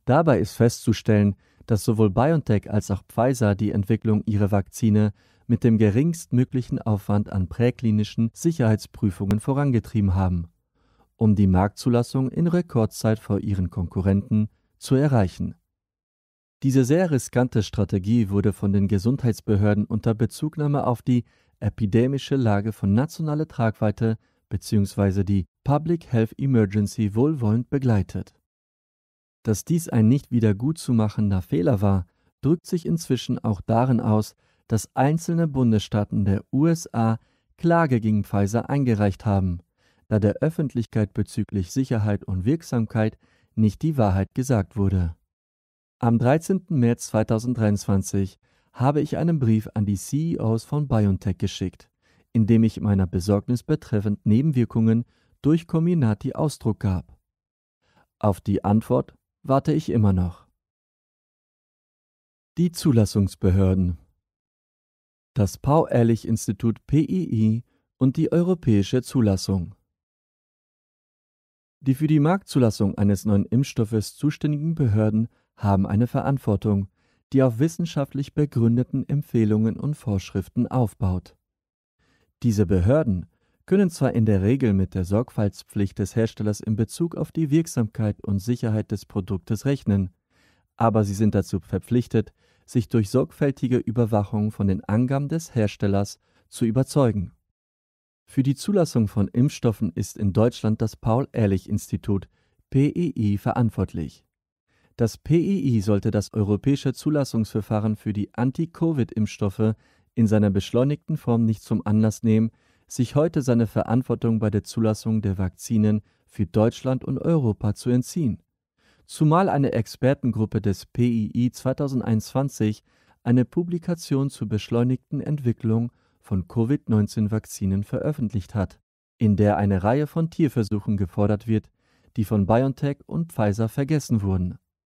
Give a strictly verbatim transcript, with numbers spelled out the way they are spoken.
Dabei ist festzustellen, dass sowohl BioNTech als auch Pfizer die Entwicklung ihrer Vakzine mit dem geringstmöglichen Aufwand an präklinischen Sicherheitsprüfungen vorangetrieben haben, um die Marktzulassung in Rekordzeit vor ihren Konkurrenten zu erreichen. Diese sehr riskante Strategie wurde von den Gesundheitsbehörden unter Bezugnahme auf die epidemische Lage von nationaler Tragweite bzw. die Public Health Emergency wohlwollend begleitet. Dass dies ein nicht wiedergutzumachender Fehler war, drückt sich inzwischen auch darin aus, dass einzelne Bundesstaaten der U S A Klage gegen Pfizer eingereicht haben, da der Öffentlichkeit bezüglich Sicherheit und Wirksamkeit nicht die Wahrheit gesagt wurde. Am dreizehnten März zweitausenddreiundzwanzig habe ich einen Brief an die C E Os von BioNTech geschickt, in dem ich meiner Besorgnis betreffend Nebenwirkungen durch Comirnaty Ausdruck gab. Auf die Antwort warte ich immer noch. Die Zulassungsbehörden. Das Paul-Ehrlich-Institut P I I und die europäische Zulassung. Die für die Marktzulassung eines neuen Impfstoffes zuständigen Behörden haben eine Verantwortung, die auf wissenschaftlich begründeten Empfehlungen und Vorschriften aufbaut. Diese Behörden können zwar in der Regel mit der Sorgfaltspflicht des Herstellers in Bezug auf die Wirksamkeit und Sicherheit des Produktes rechnen, aber sie sind dazu verpflichtet, sich durch sorgfältige Überwachung von den Angaben des Herstellers zu überzeugen. Für die Zulassung von Impfstoffen ist in Deutschland das Paul-Ehrlich-Institut P I I verantwortlich. Das P I I sollte das europäische Zulassungsverfahren für die Anti-Covid-Impfstoffe in seiner beschleunigten Form nicht zum Anlass nehmen, sich heute seine Verantwortung bei der Zulassung der Vakzinen für Deutschland und Europa zu entziehen. Zumal eine Expertengruppe des P I I zweitausendeinundzwanzig eine Publikation zur beschleunigten Entwicklung von Covid neunzehn Vakzinen veröffentlicht hat, in der eine Reihe von Tierversuchen gefordert wird, die von BioNTech und Pfizer vergessen wurden.